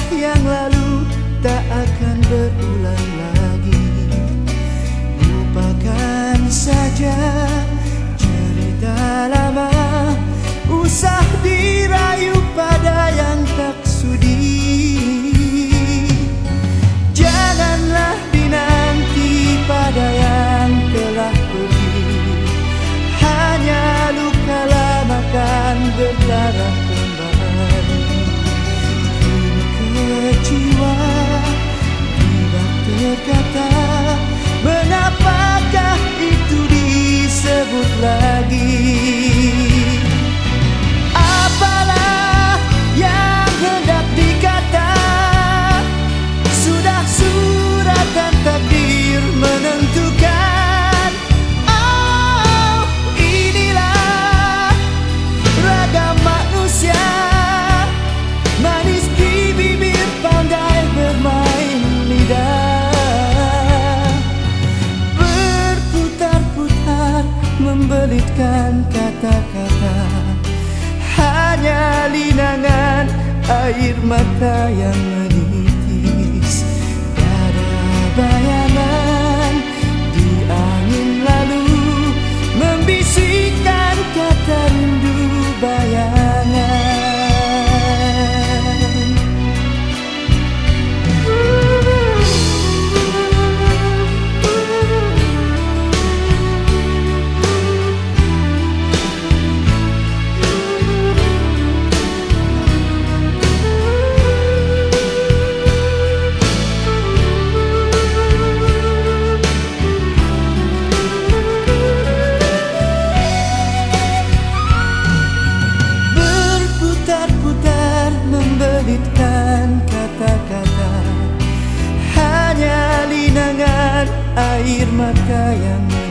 yang lalu tak akan berulang lagi. Lupakan saja cerita lama, usah dirayu pada yang tak sudi. Janganlah dinanti pada yang telah pergi, hanya luka lama kan berdarah kembali. Kini kecewa tiba terkata, mengapakah itu disebut lagi? Apalah yang hendak dikata, sudah suratan takdir menentukan. Oh, inilah ragam manusia, manis di bibir, pandai bermain lidah, berputar-putar membelitkan kata-kata, hanya linangan air mata yang menitis. Tiada bayangan di angin lalu membisikkan kata rindu bayangan. Membelitkan kata-kata, hanya linangan air mata yang